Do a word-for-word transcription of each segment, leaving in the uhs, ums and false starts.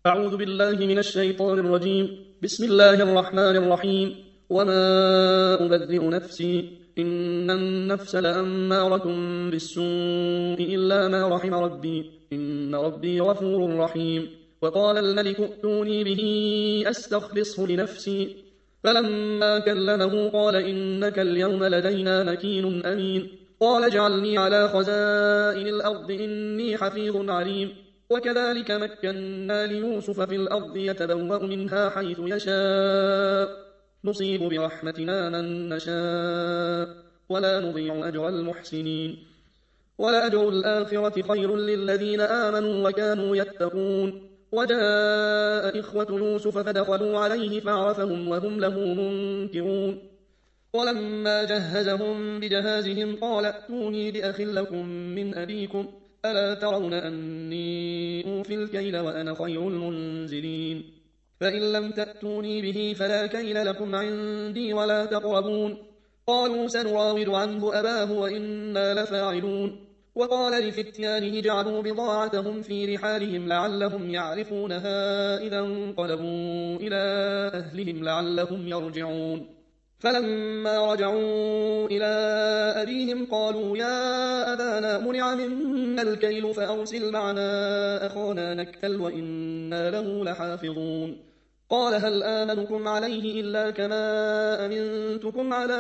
أعوذ بالله من الشيطان الرجيم. بسم الله الرحمن الرحيم. وما أبرئ نفسي إن النفس لأمارة بالسوء إلا ما رحم ربي إن ربي غفور رحيم. وقال الملك ائتوني به أستخلصه لنفسي فلما كلمه قال إنك اليوم لدينا مكين أمين. قال اجعلني على خزائن الأرض إني حفيظ عليم. وكذلك مكنا ليوسف في الأرض يتبوأ منها حيث يشاء نصيب برحمتنا من نشاء ولا نضيع أجر المحسنين. ولأجر الآخرة خير للذين آمنوا وكانوا يتقون. وجاء إخوة يوسف فدخلوا عليه فعرفهم وهم له منكرون. ولما جهزهم بجهازهم قال ائتوني بأخ لكم من أبيكم ألا ترون أني أوفي الكيل وأنا خير المنزلين. فإن لم تأتوني به فلا كيل لكم عندي ولا تقربون. قالوا سنراود عنه أباه وإنا لفاعلون. وقال لفتيانه جعلوا بضاعتهم في رحالهم لعلهم يعرفونها إذا انقلبوا إلى أهلهم لعلهم يرجعون. فلما رجعوا إلى أبيهم قالوا يا أبانا منع منا الكيل فأرسل معنا أخانا نكتل وإنا له لحافظون. قال هل آمنكم عليه إلا كما أمنتكم على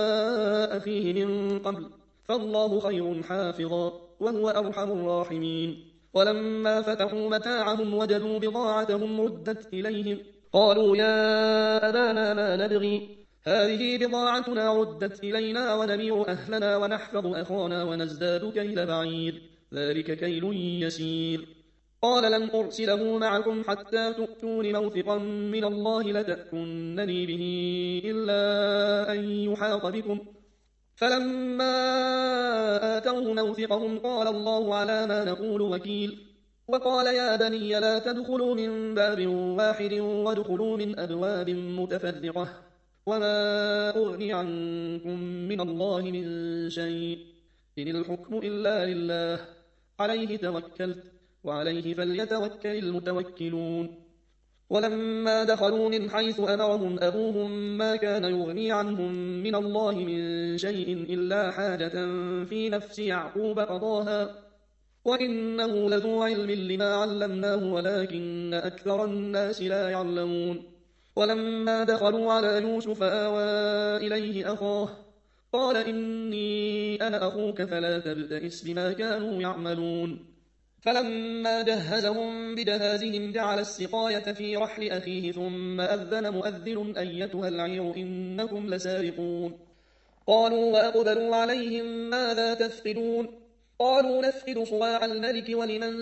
أخيه من قبل فالله خير حافظا وهو أرحم الراحمين. ولما فتحوا متاعهم وجدوا بضاعتهم ردت إليهم قالوا يا أبانا ما نبغي هذه بضاعتنا ردت إلينا ونبيع أهلنا ونحفظ أخانا ونزداد كيل بعير ذلك كيل يسير. قال لن أرسله معكم حتى تؤتون موثقا من الله لتأتونني به إلا أن يحاط بكم. فلما آتوه موثقهم قال الله على ما نقول وكيل. وقال يا بني لا تدخلوا من باب واحد وادخلوا من أبواب متفرقة وما أغني عنكم من الله من شيء إن الحكم إلا لله عليه توكلت وعليه فليتوكل المتوكلون. ولما دخلوا من حيث أمرهم أبوهم ما كان يغني عنهم من الله من شيء إلا حاجة في نفس يعقوب قضاها وإنه لذو علم لما علمناه ولكن أكثر الناس لا يعلمون. ولما دخلوا على يوسف آوى إليه أخاه قال إني أنا أخوك فلا تبتئس بما كانوا يعملون. فلما جهزهم بجهازهم جعل السقاية في رحل أخيه ثم أذن مؤذن أيتها العير إنكم لسارقون. قالوا وأقبلوا عليهم ماذا تفقدون قالوا نفقد صواع الملك ولمن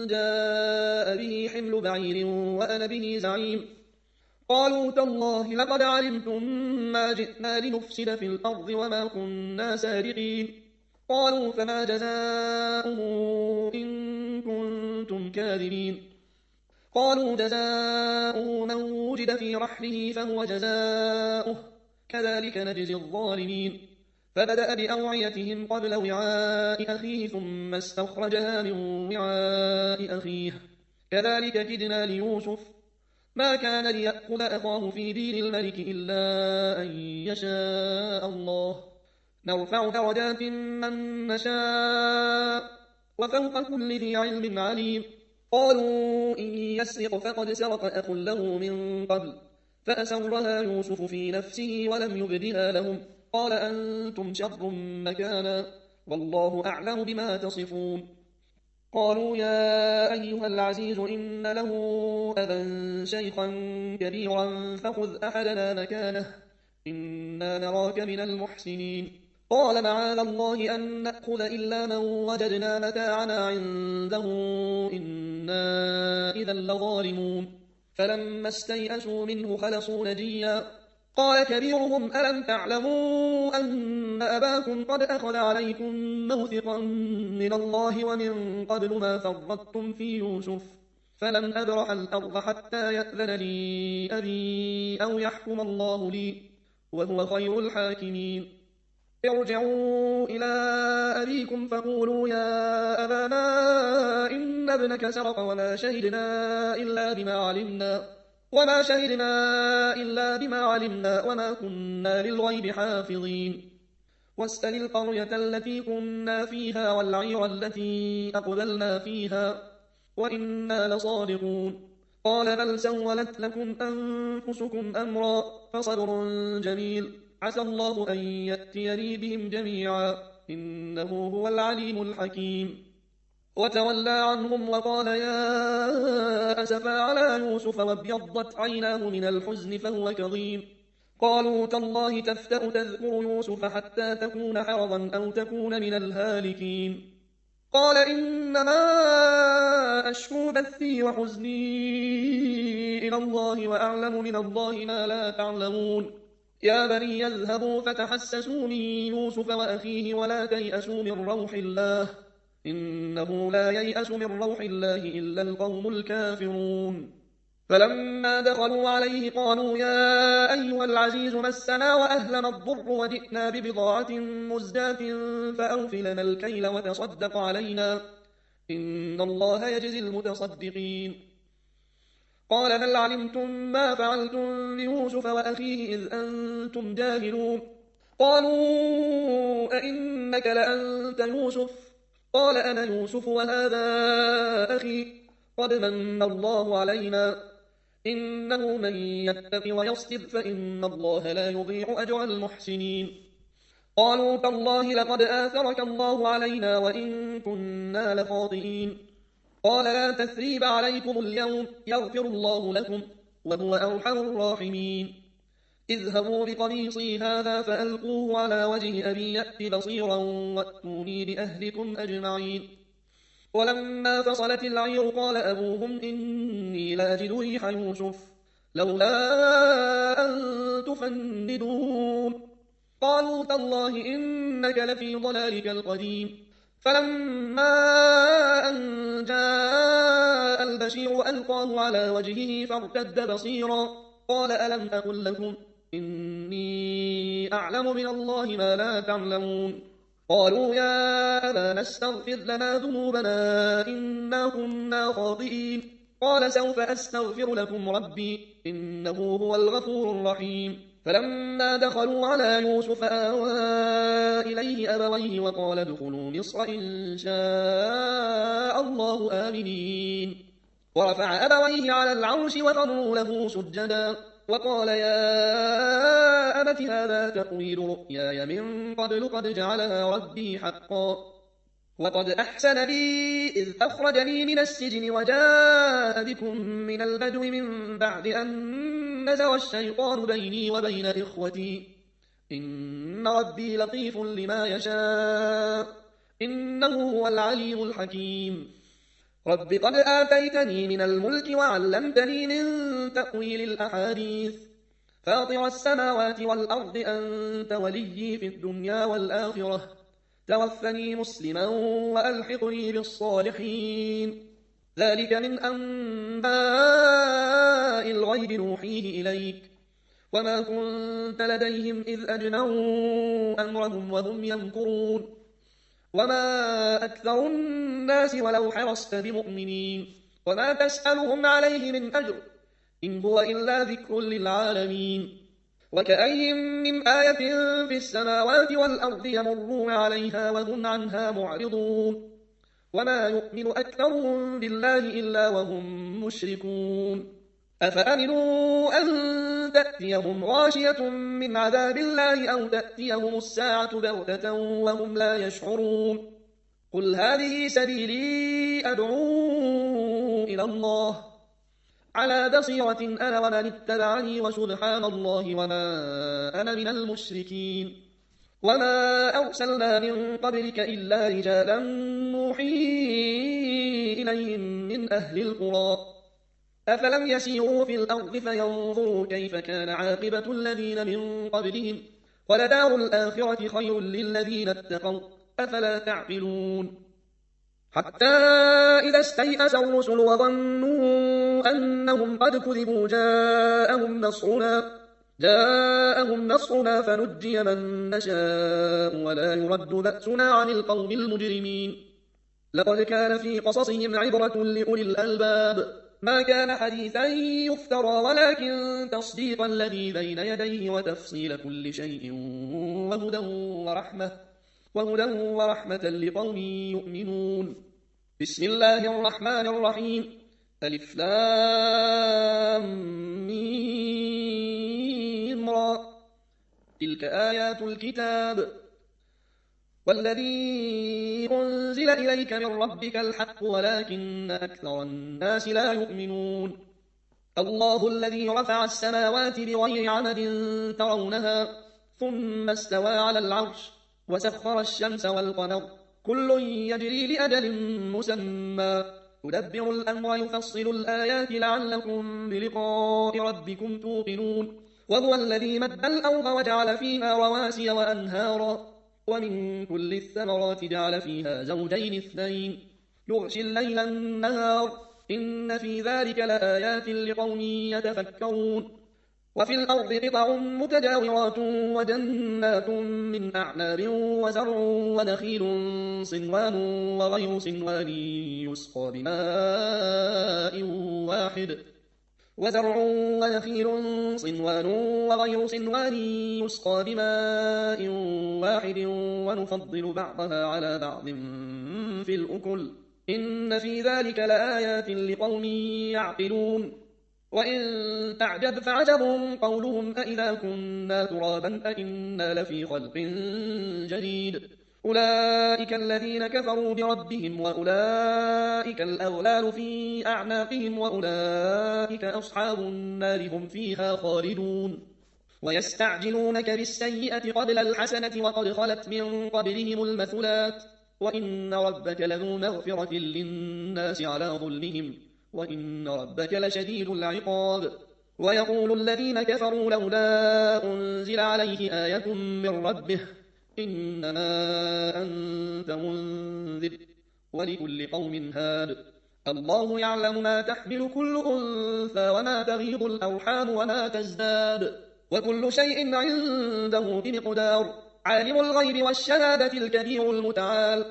جاء به حمل بعير وأنا به زعيم. قالوا تالله لقد علمتم ما جئنا لنفسد في الأرض وما كنا سارقين. قالوا فما جزاؤه إن كنتم كاذبين. قالوا جزاؤه من وجد في رحله فهو جزاؤه كذلك نجزي الظالمين. فبدأ بأوعيتهم قبل وعاء أخيه ثم استخرجها من وعاء أخيه كذلك كدنا ليوسف ما كان ليأخذ أخاه في دين الملك إلا أن يشاء الله نرفع درجات من نشاء وفوق كل ذي علم عليم. قالوا إن يسرق فقد سرق أخ له من قبل فأسرها يوسف في نفسه ولم يبدها لهم قال أنتم شر مكانا والله أعلم بما تصفون. قالوا يا أيها العزيز إن له أبا شيخا كبيرا فخذ أحدنا مكانه إنا نراك من المحسنين. قال معاذ الله أن نأخذ إلا من وجدنا متاعنا عنده إنا إذا لظالمون. فلما استيئسوا منه خلصوا نجيا قال كبيرهم ألم تعلموا أن أباكم قد أخذ عليكم موثقا من الله ومن قبل ما فرطتم في يوسف فلن أبرح الأرض حتى يأذن لي أبي أو يحكم الله لي وهو خير الحاكمين. ارجعوا إلى أبيكم فقولوا يا أبانا إن ابنك سرق وما شهدنا إلا بما علمنا وما شهدنا إلا بما علمنا وما كنا للغيب حافظين واسأل القرية التي كنا فيها والعير التي أقبلنا فيها وإنا لصادقون قال بل سولت لكم أنفسكم أمرا فصبر جميل عسى الله أن يأتيني بهم جميعا إنه هو العليم الحكيم وتولى عنهم وقال يا أسفا على يوسف وابيضت عيناه من الحزن فهو كظيم قالوا تالله تفتأ تذكر يوسف حتى تكون حرضا أو تكون من الهالكين قال إنما أشكو بثي وحزني إلى الله وأعلم من الله ما لا تعلمون يا بني اذهبوا فتحسسوا من يوسف وأخيه ولا تيأسوا من روح الله إنه لا ييأس من روح الله إلا القوم الكافرون فلما دخلوا عليه قالوا يا أيها العزيز مسنا وأهلنا الضر وجئنا ببضاعة مزجاة فأوف لنا الكيل وتصدق علينا إن الله يجزي المتصدقين قال هل علمتم ما فعلتم بيوسف وأخيه إذ أنتم جاهلون قالوا أئنك لأنت يوسف قال أنا يوسف وهذا أخي قد من الله علينا إنه من يتق ويصبر فإن الله لا يضيع أجر المحسنين قالوا تالله لقد آثرك الله علينا وإن كنا لخاطئين قال لا تثريب عليكم اليوم يغفر الله لكم وهو أرحم الراحمين اذهبوا بقميصي هذا فألقوه على وجه أبي يأت بصيرا وأتوني بأهلكم أجمعين ولما فصلت العير قال أبوهم إني لأجد ريح يوسف لولا أن تفندون قالوا تالله إنك لفي ضلالك القديم فلما أن جاء البشير ألقاه على وجهه فارتد بصيرا قال ألم أقل لكم إني أعلم من الله ما لا تعلمون قالوا يا أبانا استغفر لنا ذنوبنا إنا كنا خاطئين قال سوف أستغفر لكم ربي إنه هو الغفور الرحيم فلما دخلوا على يوسف آوى إليه أبويه وقال ادخلوا مصر إن شاء الله آمنين ورفع أبويه على العرش وخروا له سجدا وقال يا أبت هذا تأويل رؤياي من قبل قد جعلها ربي حقا وقد أحسن بي إذ أخرجني من السجن وجاء بكم من البدو من بعد أن نزغ الشيطان بيني وبين إخوتي إن ربي لطيف لما يشاء إنه هو العليم الحكيم رب قد آتيتني من الملك وعلمتني من تأويل الأحاديث فاطر السماوات والأرض أنت وليي في الدنيا والآخرة توفني مسلما وألحقني بالصالحين ذلك من أنباء الغيب نوحيه إليك وما كنت لديهم إذ أجمعوا أمرهم وهم يمكرون وما أكثر الناس ولو حرصت بمؤمنين وما تسألهم عليه من أجر إن هو إلا ذكر للعالمين وكأي من آية في السماوات والأرض يمرون عليها وهم عنها معرضون وما يؤمن أكثرهم بالله إلا وهم مشركون أفأمنوا أن تأتيهم غاشية من عذاب الله أو تأتيهم الساعة بغتة وهم لا يشعرون قل هذه سبيلي أدعو إلى الله على بصيرة أنا ومن اتبعني وسبحان الله وما أنا من المشركين وما أرسلنا من قبلك إلا رجالا نوحي إليهم من أهل القرى أفلم يسيروا في الأرض فينظروا كيف كان عاقبة الذين من قبلهم ولدار الآخرة خير للذين اتقوا أفلا تعقلون حتى إذا استيأس الرسل وظنوا أنهم قد كذبوا جاءهم نصرنا جاءهم نصرنا فنجي من نشاء ولا يرد بأسنا عن القوم المجرمين لقد كان في قصصهم عبرة لأولي الألباب ما كان حديثا يفترى ولكن تصديق الذي بين يديه وتفصيل كل شيء وهدى ورحمة, وهدى ورحمة لقوم يؤمنون بسم الله الرحمن الرحيم ألف لام ميم را تلك آيات الكتاب والذي أنزل إليك من ربك الحق ولكن أكثر الناس لا يؤمنون الله الذي رفع السماوات بغير عمد ترونها ثم استوى على العرش وسخر الشمس والقمر كل يجري لأجل مسمى يدبر الأمر يفصل الآيات لعلكم بلقاء ربكم توقنون وهو الذي مد الأرض وجعل فيها رواسي وأنهارا ومن كل الثمرات جعل فيها زوجين اثنين يغشي الليل النهار إن في ذلك لآيات لقوم يتفكرون وفي الأرض قطع متجاورات وجنات من أعناب وزرع ونخيل صنوان وغير صنوان يسقى بماء واحد وزرع ونخيل صنوان وغير صنوان يسقى بماء واحد ونفضل بعضها على بعض في الأكل إن في ذلك لآيات لقوم يعقلون وإن تعجب فعجب قولهم أإذا كنا ترابا أإنا لفي خلق جديد أولئك الذين كفروا بربهم وأولئك الأغلال في أعناقهم وأولئك أصحاب النار هم فيها خالدون ويستعجلونك بالسيئة قبل الحسنة وقد خلت من قبلهم المثلات وإن ربك لذو مغفرة للناس على ظلمهم وإن ربك لشديد العقاب ويقول الذين كفروا لولا أنزل عليه آية من ربه إنما أنت منذر ولكل قوم هاد الله يعلم ما تحمل كل أنثى وما تغيض الأرحام وما تزداد وكل شيء عنده بمقدار عالم الغيب والشهادة الكبير المتعال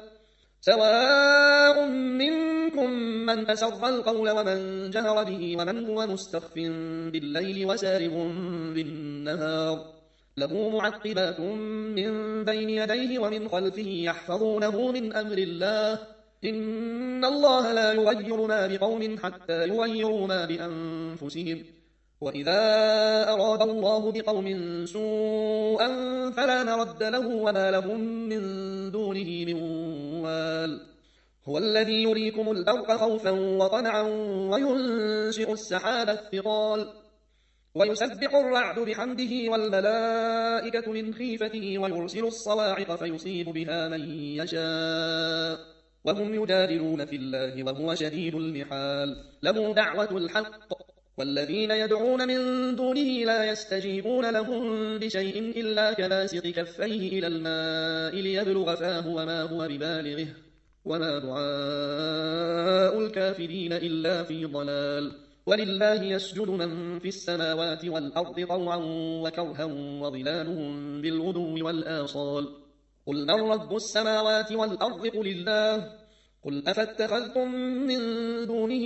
سواء منكم من أسر القول ومن جهر به ومن هو مستخف بالليل وسارب بالنهار له معقبات من بين يديه ومن خلفه يحفظونه من أمر الله إن الله لا يغير ما بقوم حتى يغيروا ما بأنفسهم وإذا أراد الله بقوم سوءا فلا مرد له وما لهم من دونه من وال هو الذي يريكم البرق خوفا وطمعا وينشئ السحاب الثقال ويسبح الرعد بحمده والملائكة من خيفته ويرسل الصواعق فيصيب بها من يشاء وهم يجادلون في الله وهو شديد المحال له دعوة الحق والذين يدعون من دونه لا يستجيبون لهم بشيء إلا كباسط كفيه إلى الماء ليبلغ فاه وما هو ببالغه وما دعاء الكافرين إلا في ضلال ولله يسجد من في السماوات والأرض طوعا وكرها وظلالهم بالغدو والآصال قل من رب السماوات والأرض قل الله قل أفاتخذتم من دونه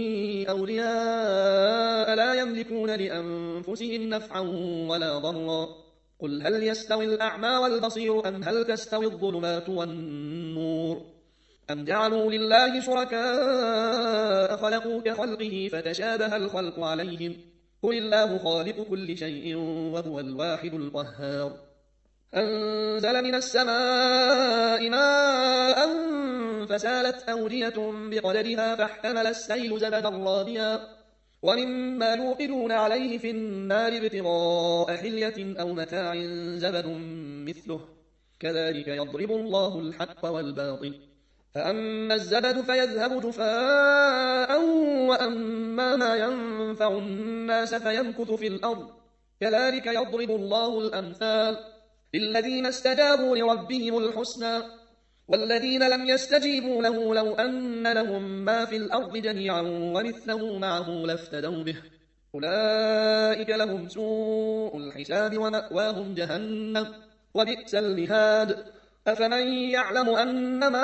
أولياء لا يملكون لأنفسهم نفعا ولا ضرا قل هل يستوي الأعمى والبصير أم هل تستوي الظلمات والنور أم جعلوا لله شركاء خلقوا كخلقه فتشابه الخلق عليهم قل الله خالق كل شيء وهو الواحد القهار أنزل من السماء ماء فسالت أودية بقدرها فاحتمل السيل زبدا رابيا ومما يوقدون عليه في النار ابتغاء حلية أو متاع زبد مثله كذلك يضرب الله الحق والباطل فأما الزبد فيذهب جفاء وأما ما ينفع الناس فيمكث في الأرض كذلك يضرب الله الأمثال للذين استجابوا لربهم الحسنى والذين لم يستجيبوا له لو أن لهم ما في الأرض جميعا ومثله معه لافتدوا به أولئك لهم سوء الحساب ومأواهم جهنم وبئس المهاد أفمن يعلم أنما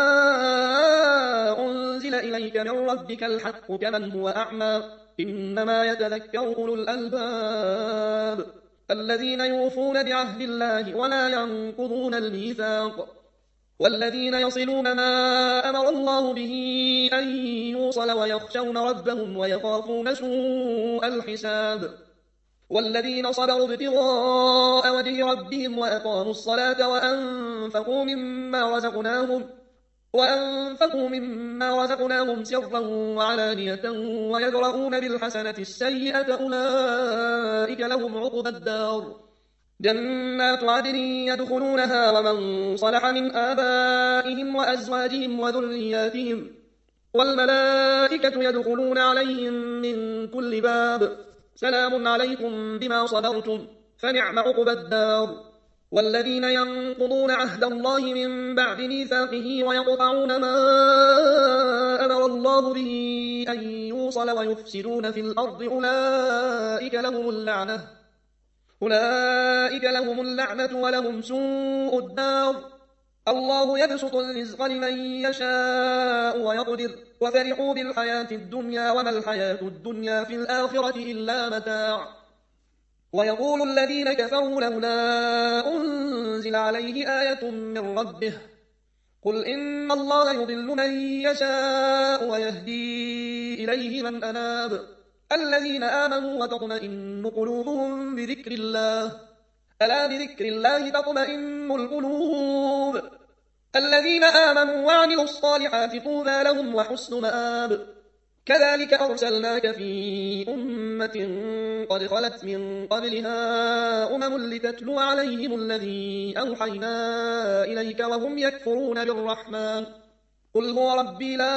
أنزل إليك من ربك الحق كمن هو أعمى إنما يتذكر أولو الألباب الذين يوفون بعهد الله ولا ينقضون الميثاق والذين يصلون ما أمر الله به أن يوصل ويخشون ربهم ويخافون سوء الحساب والذين صبروا ابتغاء وجه ربهم وأقاموا الصلاة وأنفقوا مما رزقناهم وأنفقوا مما رزقناهم سرا وعلانية ويدرؤون بالحسنة السيئة أولئك لهم عقبى الدار جنات عدن يدخلونها ومن صلح من آبائهم وأزواجهم وذرياتهم والملائكة يدخلون عليهم من كل باب سلام عليكم بما صبرتم فنعم عقبى الدار والذين ينقضون عهد الله من بعد ميثاقه ويقطعون ما أمر الله به أن يوصل ويفسدون في الأرض أولئك لهم اللعنة أولئك لهم اللعنة ولهم سوء الدار الله يبسط الرزق لمن يشاء ويقدر وفرحوا بالحياة الدنيا وما الحياة الدنيا في الآخرة إلا متاع ويقول الذين كفروا لولا أنزل عليه آية من ربه قل إن الله يضل من يشاء ويهدي إليه من أناب الذين آمنوا وتطمئن قلوبهم بذكر الله ألا بذكر الله تطمئن القلوب الذين آمنوا وعملوا الصالحات طوبى لهم وحسن مآب كذلك أرسلناك في أمة قد خلت من قبلها أمم لتتلو عليهم الذي أوحينا إليك وهم يكفرون بالرحمن قل هو ربي لا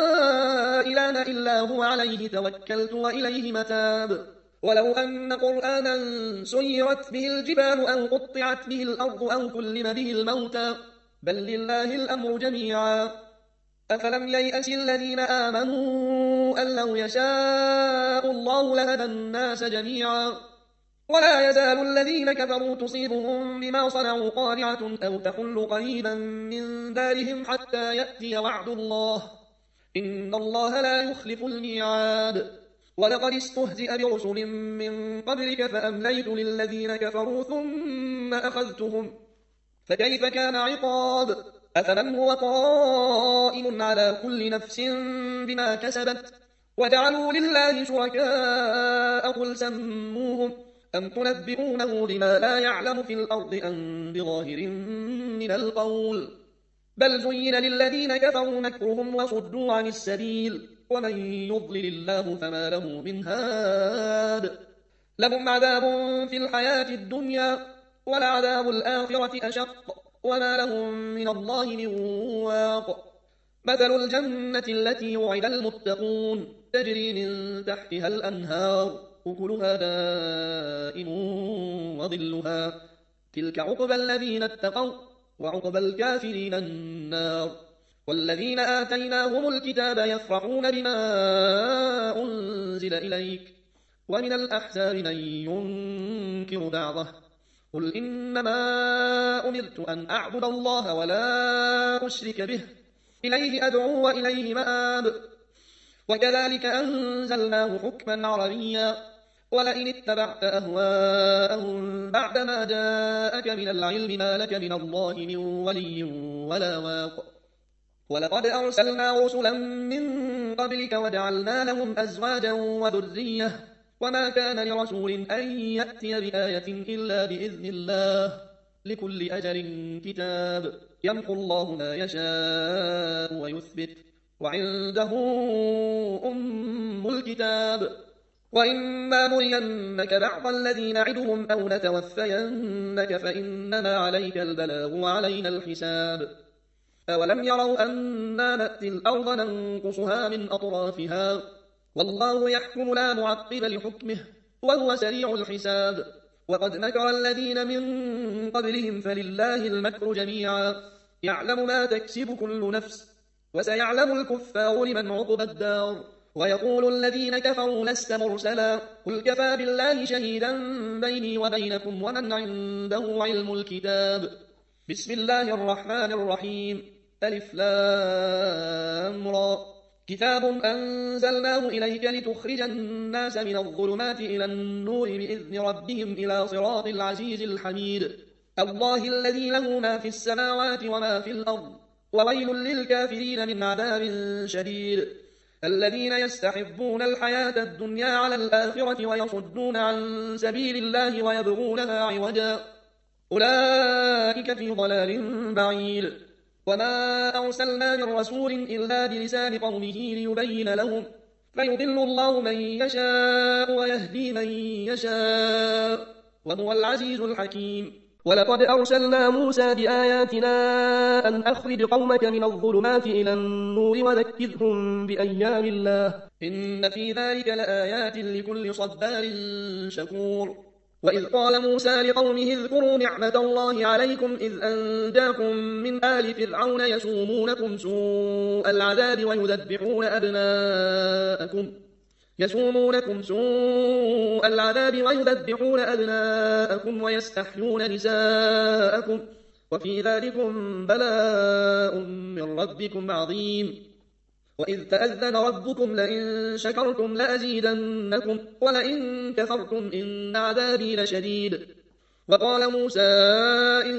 إله إلا هو عليه توكلت وإليه متاب ولو أن قرآنا سيرت به الجبال أو قطعت به الأرض أو كلم به الموتى بل لله الأمر جميعا أفلم ييأس الذين آمنوا أن لو يشاء الله لهدى الناس جميعا ولا يزال الذين كفروا تصيبهم بما صنعوا قارعة أو تحل قريبا من دارهم حتى يأتي وعد الله إن الله لا يخلف الميعاد ولقد استهزئ برسل من قبلك فأمليت للذين كفروا ثم أخذتهم فكيف كان عقاب أفمن هو قائم على كل نفس بما كسبت وجعلوا لله شركاء قل سموهم أم تنبئونه بما لا يعلم في الأرض أم بظاهر من القول بل زين للذين كفروا مكرهم وصدوا عن السبيل ومن يضلل الله فما له من هاد لهم عذاب في الحياة الدنيا ولعذاب الآخرة أشق وما لهم من الله من واق مثل الجنة التي وعد المتقون تجري من تحتها الأنهار أكلها دائم وظلها تلك عقبى الذين اتقوا وعقبى الكافرين النار والذين آتيناهم الكتاب يفرحون بما أنزل إليك ومن الأحزاب من ينكر بعضه قل إنما أمرت أن أعبد الله ولا أشرك به إليه أدعو وإليه مآب وكذلك أنزلناه حكما عربيا ولئن اتبعت أهواءهم بعدما جاءك من العلم ما لك من الله من ولي ولا واق ولقد أرسلنا رسلا من قبلك وجعلنا لهم أزواجا وذرية وما كان لرسول أن يأتي بآية إلا بإذن الله لكل أجل كتاب يمحو الله ما يشاء ويثبت وعنده أم الكتاب وإما نرينك بعض الذي نعدهم أو نتوفينك فإنما عليك البلاغ وعلينا الحساب أولم يروا أنا نأتي الأرض ننقصها من أطرافها والله يحكم لا معقب لحكمه وهو سريع الحساب وقد مكر الذين من قبلهم فلله المكر جميعا يعلم ما تكسب كل نفس وسيعلم الكفار لمن عقبى الدار ويقول الذين كفروا لست مرسلا قل كفى بالله شهيدا بيني وبينكم ومن عنده علم الكتاب. بسم الله الرحمن الرحيم. ألف لام را. كتاب أنزلناه إليك لتخرج الناس من الظلمات إلى النور بإذن ربهم إلى صراط العزيز الحميد. الله الذي له ما في السماوات وما في الأرض وويل للكافرين من عذاب شديد. الذين يستحبون الحياة الدنيا على الآخرة ويصدون عن سبيل الله ويبغونها عوجا أولئك في ضلال بعيد. وما أرسلنا من رسول إلا بلسان قومه ليبين لهم فيضل الله من يشاء ويهدي من يشاء وهو العزيز الحكيم. ولقد أرسلنا موسى بآياتنا أن أخرج قومك من الظلمات إلى النور وذكرهم بأيام الله إن في ذلك لآيات لكل صبار شكور. وإذ قال موسى لقومه اذكروا نعمة الله عليكم إذ أنجاكم من آل فرعون يسومونكم سوء العذاب ويذبحون أبناءكم يسومونكم سوء العذاب ويذبحون أبناءكم ويستحيون نساءكم وفي ذلكم بلاء من ربكم عظيم. وإذ تأذن ربكم لئن شكرتم لأزيدنكم ولئن كفرتم إن عذابي لشديد. وقال موسى إن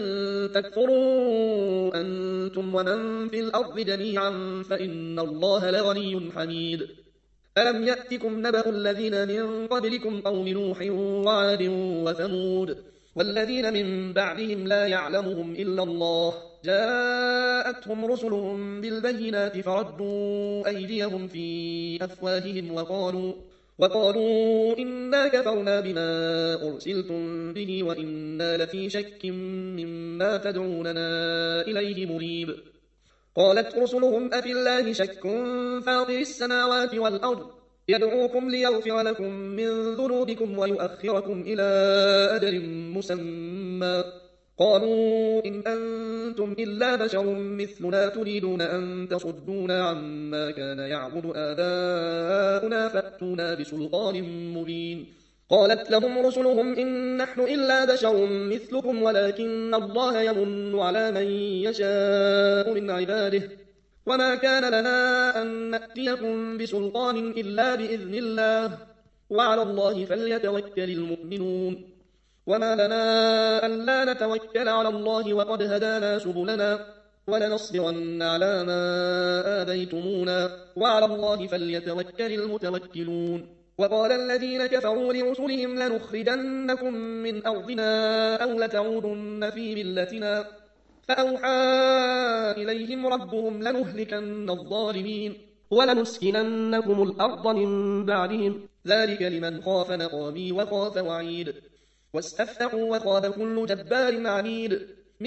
تكفروا أنتم ومن في الأرض جميعا فإن الله لغني حميد. ألم يأتكم نبأ الذين من قبلكم قوم نوح وعاد وثمود والذين من بعدهم لا يعلمهم إلا الله جاءتهم رسلهم بالبينات فردوا أيديهم في أفواههم وقالوا, وقالوا إنا كفرنا بما أرسلتم به وإنا لفي شك مما تدعوننا إليه مريب. قالت رسلهم أفي الله شك فاطر السماوات والأرض يدعوكم ليغفر لكم من ذنوبكم ويؤخركم إلى أجل مسمى قالوا إن أنتم إلا بشر مثلنا تريدون أن تصدونا عما كان يعبد آباؤنا فأتونا بسلطان مبين. قالت لهم رسلهم إن نحن إلا بشر مثلكم ولكن الله يمن على من يشاء من عباده وما كان لنا أن نأتيكم بسلطان إلا بإذن الله وعلى الله فليتوكل المؤمنون. وما لنا ألا نتوكل على الله وقد هدانا سبلنا ولنصبرن على ما آذيتمونا وعلى الله فليتوكل المتوكلون. وقال الذين كفروا لرسلهم لنخرجنكم من أرضنا أو لتعودن في ملتنا فأوحى إليهم ربهم لنهلكن الظالمين ولنسكننكم الأرض من بعدهم ذلك لمن خاف مقامي وخاف وعيد. واستفتحوا وخاب كل جبار عنيد من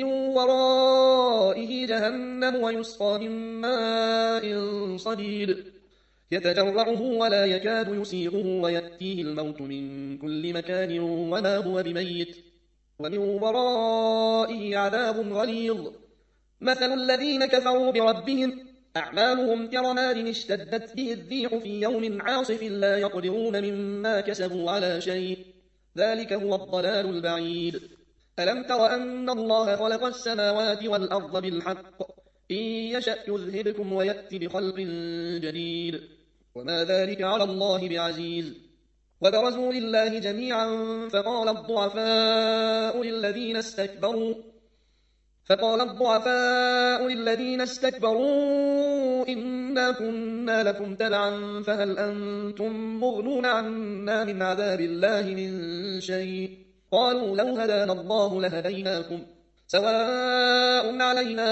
ورائه جهنم ويسقى من ماء صديد يتجرعه ولا يكاد يسيغه ويأتيه الموت من كل مكان وما هو بميت ومن ورائه عذاب غليظ. مثل الذين كفروا بربهم أعمالهم كرماد اشتدت به الريح في يوم عاصف لا يقدرون مما كسبوا على شيء ذلك هو الضلال البعيد. ألم تر أن الله خلق السماوات والأرض بالحق إن يشأ يذهبكم ويأتي بخلق جديد وما ذلك على الله بعزيز. وبرزوا لله جميعا فقال الضعفاء للذين استكبروا فقال الضعفاء للذين استكبروا إنا كنا لكم تبعا فهل أنتم مغنون عنا من عذاب الله من شيء قالوا لو هدانا الله لهديناكم سواء علينا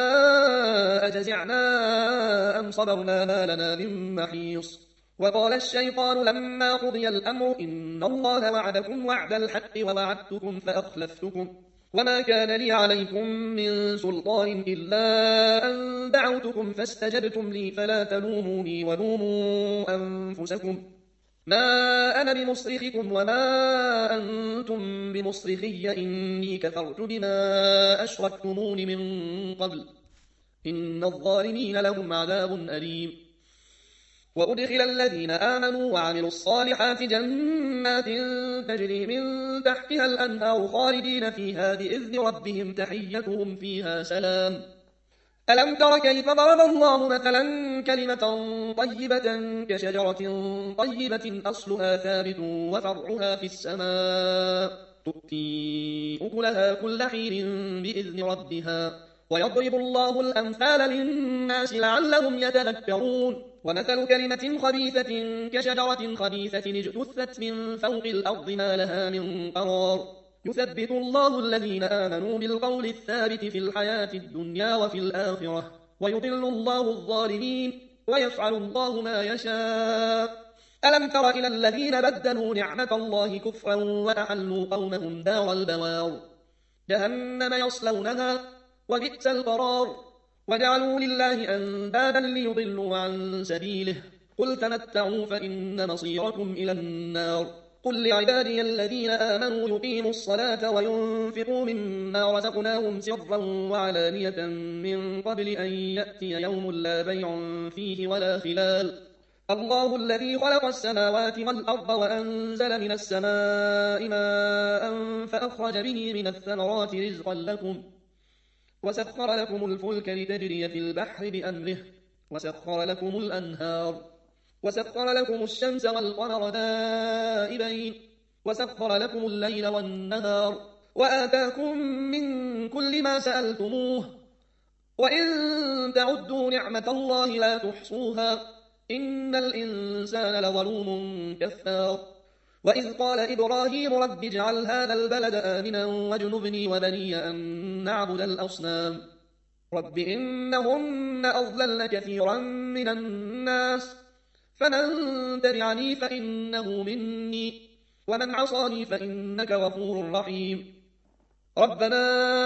أجزعنا أم صبرنا ما لنا من محيص. وقال الشيطان لما قضي الأمر إن الله وعدكم وعد الحق ووعدتكم فأخلفتكم وما كان لي عليكم من سلطان إلا أن دعوتكم فاستجبتم لي فلا تلوموني ولوموا أنفسكم ما أنا بمصرخكم وما أنتم بمصرخي إني كفرت بما أشركتمون من قبل إن الظالمين لهم عذاب أليم. وأدخل الذين آمنوا وعملوا الصالحات جنات تجري من تحتها الأنهار خالدين فيها بإذن ربهم تحيتهم فيها سلام. ألم تر كيف ضرب الله مثلا كلمة طيبة كشجرة طيبة أصلها ثابت وفرعها في السماء تؤتي أكلها كل حين بإذن ربها ويضرب الله الأمثال للناس لعلهم يتذكرون. ومثل كلمة خبيثة كشجرة خبيثة اجتثت من فوق الأرض ما لها من قرار يثبت الله الذين آمنوا بالقول الثابت في الحياة الدنيا وفي الآخرة ويضل الله الظالمين ويفعل الله ما يشاء. ألم تر إلى الذين بدلوا نعمة الله كفرا وأحلوا قومهم دار البوار جهنم يصلونها وبئس القرار وجعلوا لله أندادا ليضلوا عن سبيله قل تمتعوا فإن مصيركم إلى النار. قل لعبادي الذين آمنوا يقيموا الصلاة وينفقوا مما رزقناهم سرا وعلانية من قبل أن يأتي يوم لا بيع فيه ولا خلال. الله الذي خلق السماوات والأرض وأنزل من السماء ماء فأخرج به من الثمرات رزقا لكم وسخر لكم الفلك لتجري في البحر بأمره وسخر لكم الأنهار وسخر لكم الشمس والقمر دائبين وسخر لكم الليل والنهار وآتاكم من كل ما سألتموه وإن تعدوا نعمة الله لا تحصوها إن الإنسان لظلوم كفار. وإذ قال إبراهيم رب اجعل هذا البلد آمنا واجنبني وبني أن نعبد الأصنام رب إنهن أضللن كثيرا من الناس فمن تبعني فإنه مني ومن عصاني فإنك غفور رحيم. ربنا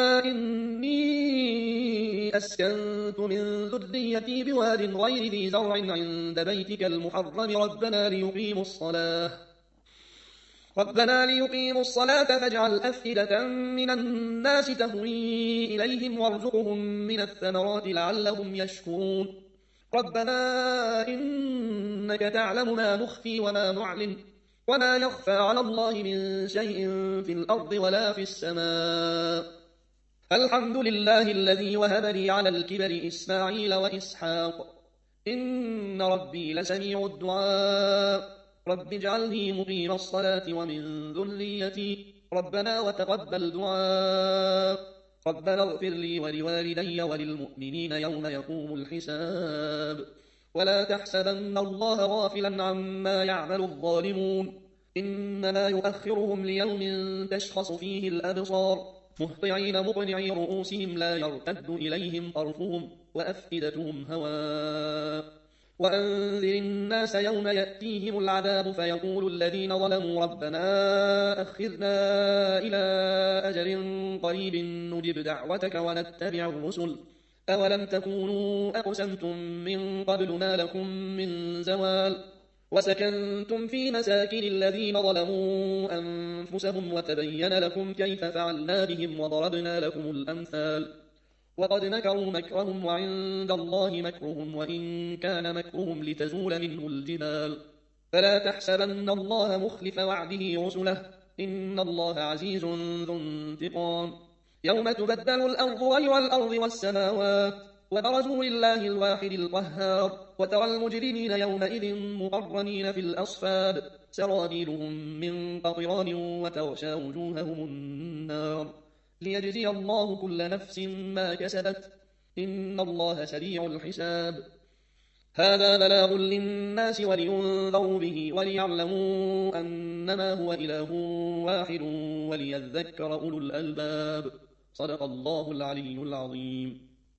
إني أسكنت من ذريتي بواد غير ذي زرع عند بيتك المحرم ربنا ليقيموا الصلاة ربنا ليقيموا الصلاة فاجعل أفئدة من الناس تهوي إليهم وارزقهم من الثمرات لعلهم يشكرون. ربنا إنك تعلم ما نخفي وما نعلن وما يخفى على الله من شيء في الأرض ولا في السماء. الحمد لله الذي وهب لي على الكبر إسماعيل وإسحاق إن ربي لسميع الدعاء رب اجعلني مقيم الصلاة ومن ذريتي ربنا وتقبل دعاء ربنا اغفر لي ولوالدي وللمؤمنين يوم يقوم الحساب. ولا تحسبن الله غافلا عما يعمل الظالمون إنما يؤخرهم ليوم تشخص فيه الأبصار مهطعين مقنعي رؤوسهم لا يرتد إليهم طرفهم وأفئدتهم هواء. وأنذر الناس يوم يأتيهم العذاب فيقول الذين ظلموا ربنا أخذنا إلى أجل قريب نجب دعوتك ونتبع الرسل أولم تكونوا أقسمتم من قبل ما لكم من زوال وسكنتم في مساكن الذين ظلموا أنفسهم وتبين لكم كيف فعلنا بهم وضربنا لكم الأمثال وقد مكروا مكرهم وعند الله مكرهم وإن كان مكرهم لتزول منه الجبال. فلا تحسبن الله مخلف وعده رسله إن الله عزيز ذو انتقام. يوم تبدل الأرض غير الأرض والسماوات وبرزوا لله الواحد القهار وترى المجرمين يومئذ مقرنين في الأصفاد سرابيلهم من قطران وتغشى وجوههم النار ليجزي الله كل نفس ما كسبت إن الله سريع الحساب. هذا بلاغ للناس ولينذروا به وليعلموا أنما هو إله واحد وليذكر أولو الألباب. صدق الله العلي العظيم.